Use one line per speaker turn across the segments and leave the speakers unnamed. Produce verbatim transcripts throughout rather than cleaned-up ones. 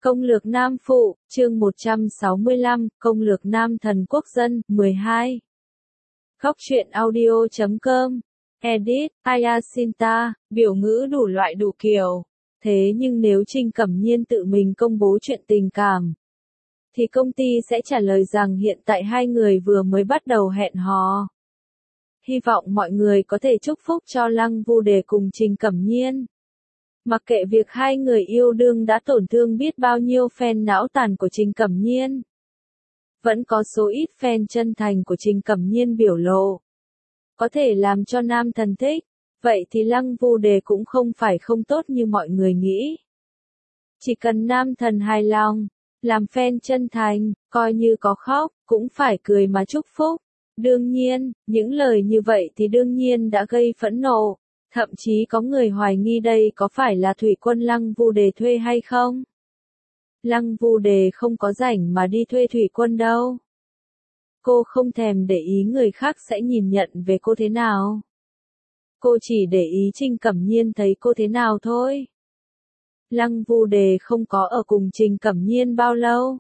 Công lược Nam Phụ, chương một trăm sáu mươi lăm, Công lược Nam Thần Quốc Dân, mười hai. Góc truyện audio chấm com, edit, Ayasinta, biểu ngữ đủ loại đủ kiểu. Thế nhưng nếu Trình Cẩm Nhiên tự mình công bố chuyện tình cảm, thì công ty sẽ trả lời rằng hiện tại hai người vừa mới bắt đầu hẹn hò. Hy vọng mọi người có thể chúc phúc cho Lăng Vu Đề cùng Trình Cẩm Nhiên. Mặc kệ việc hai người yêu đương đã tổn thương biết bao nhiêu fan não tàn của Trình Cẩm Nhiên, vẫn có số ít fan chân thành của Trình Cẩm Nhiên biểu lộ có thể làm cho nam thần thích, vậy thì Lăng Vu Đề cũng không phải không tốt như mọi người nghĩ. Chỉ cần nam thần hài lòng, làm fan chân thành, coi như có khóc, cũng phải cười mà chúc phúc. Đương nhiên, những lời như vậy thì đương nhiên đã gây phẫn nộ. Thậm chí có người hoài nghi đây có phải là thủy quân Lăng Vu Đề thuê hay không? Lăng Vu Đề không có rảnh mà đi thuê thủy quân đâu. Cô không thèm để ý người khác sẽ nhìn nhận về cô thế nào. Cô chỉ để ý Trình Cẩm Nhiên thấy cô thế nào thôi. Lăng Vu Đề không có ở cùng Trình Cẩm Nhiên bao lâu.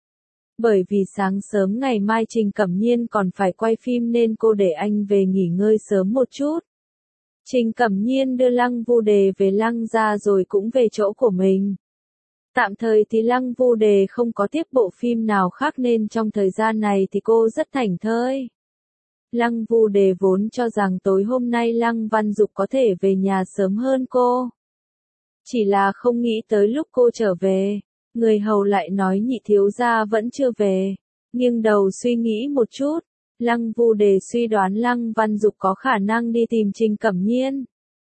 Bởi vì sáng sớm ngày mai Trình Cẩm Nhiên còn phải quay phim nên cô để anh về nghỉ ngơi sớm một chút. Trình Cẩm Nhiên đưa Lăng Vu Đề về Lăng gia rồi cũng về chỗ của mình. Tạm thời thì Lăng Vu Đề không có tiếp bộ phim nào khác nên trong thời gian này thì cô rất thảnh thơi. Lăng Vu Đề vốn cho rằng tối hôm nay Lăng Văn Dục có thể về nhà sớm hơn cô. Chỉ là không nghĩ tới lúc cô trở về, người hầu lại nói nhị thiếu gia vẫn chưa về. Nghiêng đầu suy nghĩ một chút, Lăng Vu Đề suy đoán Lăng Văn Dục có khả năng đi tìm Trình Cẩm Nhiên.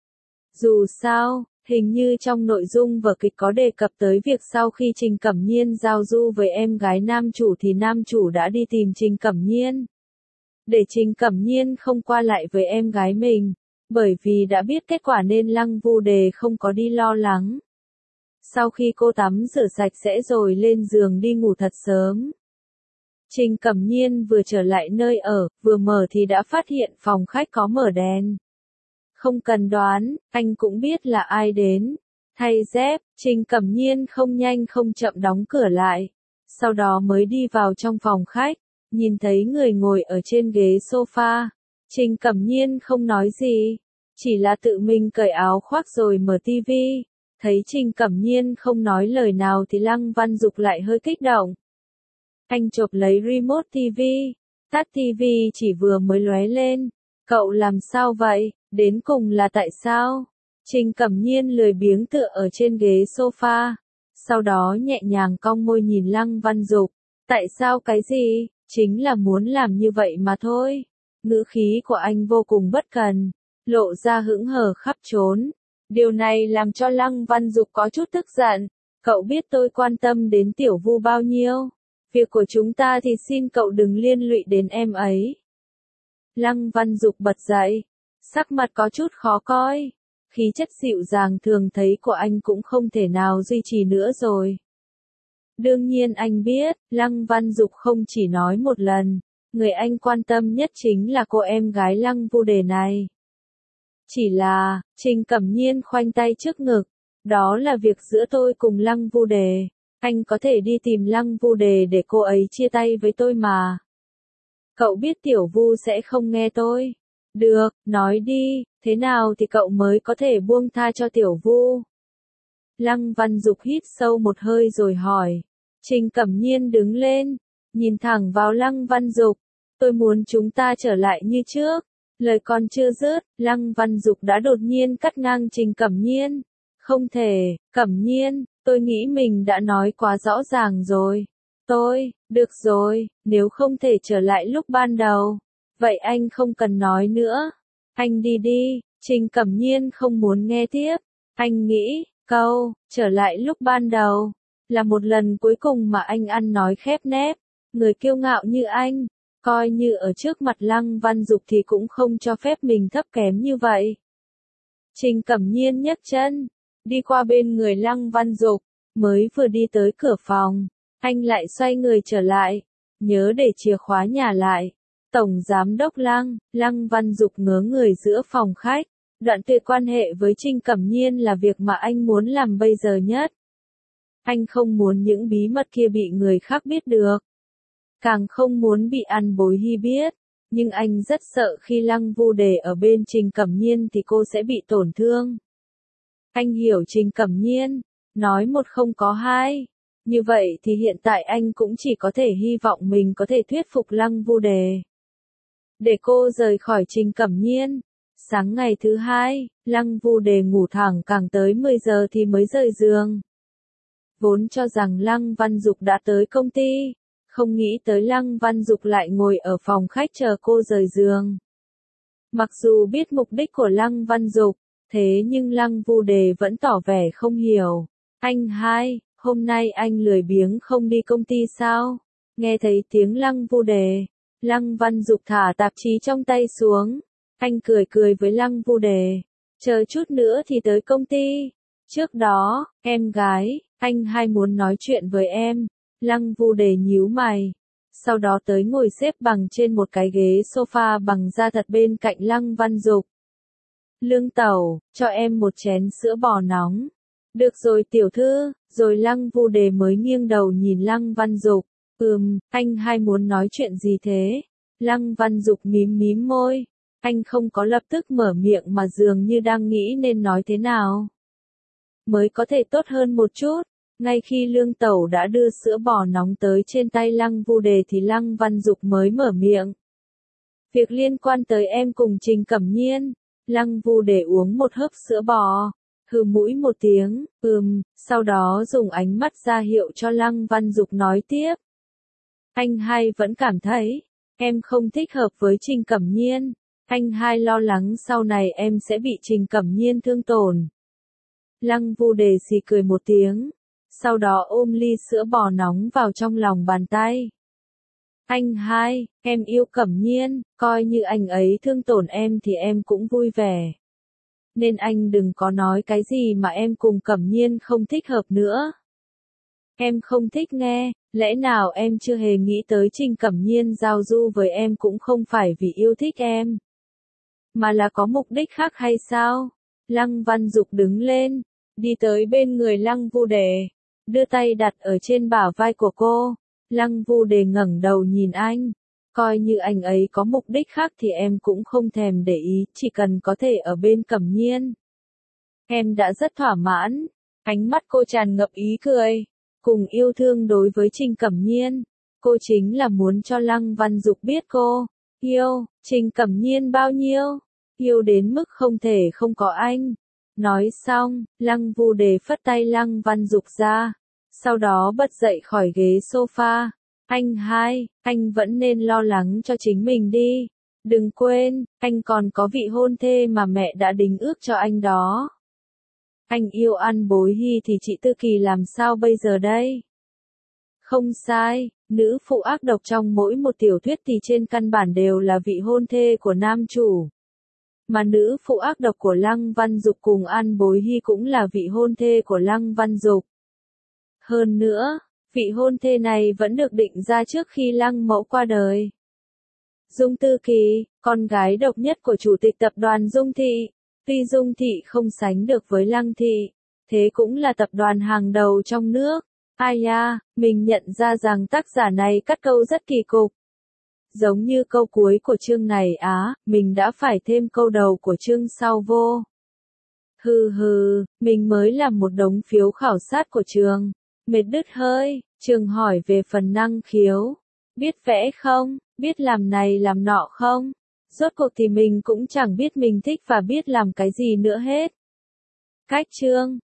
Dù sao, hình như trong nội dung vở kịch có đề cập tới việc sau khi Trình Cẩm Nhiên giao du với em gái nam chủ thì nam chủ đã đi tìm Trình Cẩm Nhiên. Để Trình Cẩm Nhiên không qua lại với em gái mình, bởi vì đã biết kết quả nên Lăng Vu Đề không có đi lo lắng. Sau khi cô tắm rửa sạch sẽ rồi lên giường đi ngủ thật sớm. Trình Cẩm Nhiên vừa trở lại nơi ở, vừa mở thì đã phát hiện phòng khách có mở đèn. Không cần đoán, anh cũng biết là ai đến. Thay dép, Trình Cẩm Nhiên không nhanh không chậm đóng cửa lại. Sau đó mới đi vào trong phòng khách, nhìn thấy người ngồi ở trên ghế sofa. Trình Cẩm Nhiên không nói gì, chỉ là tự mình cởi áo khoác rồi mở tivi. Thấy Trình Cẩm Nhiên không nói lời nào thì Lăng Văn Dục lại hơi kích động. Anh chộp lấy remote tivi, tắt tivi chỉ vừa mới lóe lên. Cậu làm sao vậy, đến cùng là tại sao? Trình Cẩm Nhiên lười biếng tựa ở trên ghế sofa, sau đó nhẹ nhàng cong môi nhìn Lăng Văn Dục. Tại sao cái gì, chính là muốn làm như vậy mà thôi. Ngữ khí của anh vô cùng bất cần, lộ ra hững hờ khắp trốn. Điều này làm cho Lăng Văn Dục có chút tức giận. Cậu biết tôi quan tâm đến Tiểu Vu bao nhiêu. Việc của chúng ta thì xin cậu đừng liên lụy đến em ấy. Lăng Văn Dục bật dậy, sắc mặt có chút khó coi. Khí chất dịu dàng thường thấy của anh cũng không thể nào duy trì nữa rồi. Đương nhiên anh biết, Lăng Văn Dục không chỉ nói một lần, người anh quan tâm nhất chính là cô em gái Lăng Vu Đề này. Chỉ là, Trình Cẩm Nhiên khoanh tay trước ngực, đó là việc giữa tôi cùng Lăng Vu Đề. Anh có thể đi tìm Lăng Vu Đề để cô ấy chia tay với tôi mà. Cậu biết Tiểu Vu sẽ không nghe tôi. Được, nói đi, thế nào thì cậu mới có thể buông tha cho Tiểu Vu? Lăng Văn Dục hít sâu một hơi rồi hỏi. Trình Cẩm Nhiên đứng lên, nhìn thẳng vào Lăng Văn Dục. Tôi muốn chúng ta trở lại như trước. Lời còn chưa dứt, Lăng Văn Dục đã đột nhiên cắt ngang Trình Cẩm Nhiên. Không thể, Cẩm Nhiên, tôi nghĩ mình đã nói quá rõ ràng rồi. Tôi, được rồi, nếu không thể trở lại lúc ban đầu, vậy anh không cần nói nữa. Anh đi đi. Trình Cẩm Nhiên không muốn nghe tiếp. Anh nghĩ, câu, trở lại lúc ban đầu, là một lần cuối cùng mà anh ăn nói khép nép. Người kiêu ngạo như anh, coi như ở trước mặt Lăng Văn Dục thì cũng không cho phép mình thấp kém như vậy. Trình Cẩm Nhiên nhấc chân, đi qua bên người Lăng Văn Dục, mới vừa đi tới cửa phòng, anh lại xoay người trở lại, nhớ để chìa khóa nhà lại. Tổng Giám đốc Lăng, Lăng Văn Dục ngớ người giữa phòng khách, đoạn tuyệt quan hệ với Trình Cẩm Nhiên là việc mà anh muốn làm bây giờ nhất. Anh không muốn những bí mật kia bị người khác biết được. Càng không muốn bị An Bối Hy biết. Nhưng anh rất sợ khi Lăng Vu Đề ở bên Trình Cẩm Nhiên thì cô sẽ bị tổn thương. Anh hiểu Trình Cẩm Nhiên. Nói một không có hai. Như vậy thì hiện tại anh cũng chỉ có thể hy vọng mình có thể thuyết phục Lăng Vu Đề. Để cô rời khỏi Trình Cẩm Nhiên. Sáng ngày thứ hai, Lăng Vu Đề ngủ thẳng càng tới mười giờ thì mới rời giường. Vốn cho rằng Lăng Văn Dục đã tới công ty. Không nghĩ tới Lăng Văn Dục lại ngồi ở phòng khách chờ cô rời giường. Mặc dù biết mục đích của Lăng Văn Dục, thế nhưng Lăng Vu Đề vẫn tỏ vẻ không hiểu. Anh hai, hôm nay anh lười biếng không đi công ty sao? Nghe thấy tiếng Lăng Vu Đề, Lăng Văn Dục thả tạp chí trong tay xuống. Anh cười cười với Lăng Vu Đề. Chờ chút nữa thì tới công ty. Trước đó, em gái, anh hai muốn nói chuyện với em. Lăng Vu Đề nhíu mày. Sau đó tới ngồi xếp bằng trên một cái ghế sofa bằng da thật bên cạnh Lăng Văn Dục. Lương Tẩu, cho em một chén sữa bò nóng. Được rồi tiểu thư, rồi Lăng Vu Đề mới nghiêng đầu nhìn Lăng Văn Dục. Ừm, anh hai muốn nói chuyện gì thế? Lăng Văn Dục mím mím môi. Anh không có lập tức mở miệng mà dường như đang nghĩ nên nói thế nào. Mới có thể tốt hơn một chút. Ngay khi Lương Tẩu đã đưa sữa bò nóng tới trên tay Lăng Vu Đề thì Lăng Văn Dục mới mở miệng. Việc liên quan tới em cùng Trình Cẩm Nhiên. Lăng Vu Đề uống một hớp sữa bò. Hừ mũi một tiếng, ừm, sau đó dùng ánh mắt ra hiệu cho Lăng Văn Dục nói tiếp. Anh hai vẫn cảm thấy, em không thích hợp với Trình Cẩm Nhiên. Anh hai lo lắng sau này em sẽ bị Trình Cẩm Nhiên thương tổn. Lăng Vu Đề xì cười một tiếng. Sau đó ôm ly sữa bò nóng vào trong lòng bàn tay. Anh hai, em yêu Cẩm Nhiên, coi như anh ấy thương tổn em thì em cũng vui vẻ. Nên anh đừng có nói cái gì mà em cùng Cẩm Nhiên không thích hợp nữa. Em không thích nghe, lẽ nào em chưa hề nghĩ tới Trình Cẩm Nhiên giao du với em cũng không phải vì yêu thích em. Mà là có mục đích khác hay sao? Lăng Văn Dục đứng lên, đi tới bên người Lăng Vu Đề, đưa tay đặt ở trên bả vai của cô. Lăng Vu Đề ngẩng đầu nhìn anh. Coi như anh ấy có mục đích khác thì em cũng không thèm để ý, chỉ cần có thể ở bên Cẩm Nhiên. Em đã rất thỏa mãn. Ánh mắt cô tràn ngập ý cười. Cùng yêu thương đối với Trình Cẩm Nhiên. Cô chính là muốn cho Lăng Văn Dục biết cô yêu Trình Cẩm Nhiên bao nhiêu. Yêu đến mức không thể không có anh. Nói xong, Lăng Vu Đề phất tay Lăng Văn Dục ra. Sau đó bật dậy khỏi ghế sofa. Anh hai, anh vẫn nên lo lắng cho chính mình đi. Đừng quên, anh còn có vị hôn thê mà mẹ đã đính ước cho anh đó. Anh yêu An Bối Hy thì chị Tư Kỳ làm sao bây giờ đây? Không sai, nữ phụ ác độc trong mỗi một tiểu thuyết thì trên căn bản đều là vị hôn thê của nam chủ. Mà nữ phụ ác độc của Lăng Văn Dục cùng An Bối Hy cũng là vị hôn thê của Lăng Văn Dục. Hơn nữa, vị hôn thê này vẫn được định ra trước khi Lăng Mẫu qua đời. Dung Tư Kỳ, con gái độc nhất của chủ tịch tập đoàn Dung Thị. Tuy Dung Thị không sánh được với Lăng Thị, thế cũng là tập đoàn hàng đầu trong nước. Ai da, mình nhận ra rằng tác giả này cắt câu rất kỳ cục. Giống như câu cuối của chương này á, mình đã phải thêm câu đầu của chương sau vô. Hừ hừ, mình mới làm một đống phiếu khảo sát của trường. Mệt đứt hơi, trường hỏi về phần năng khiếu. Biết vẽ không, biết làm này làm nọ không? Rốt cuộc thì mình cũng chẳng biết mình thích và biết làm cái gì nữa hết. Cách chương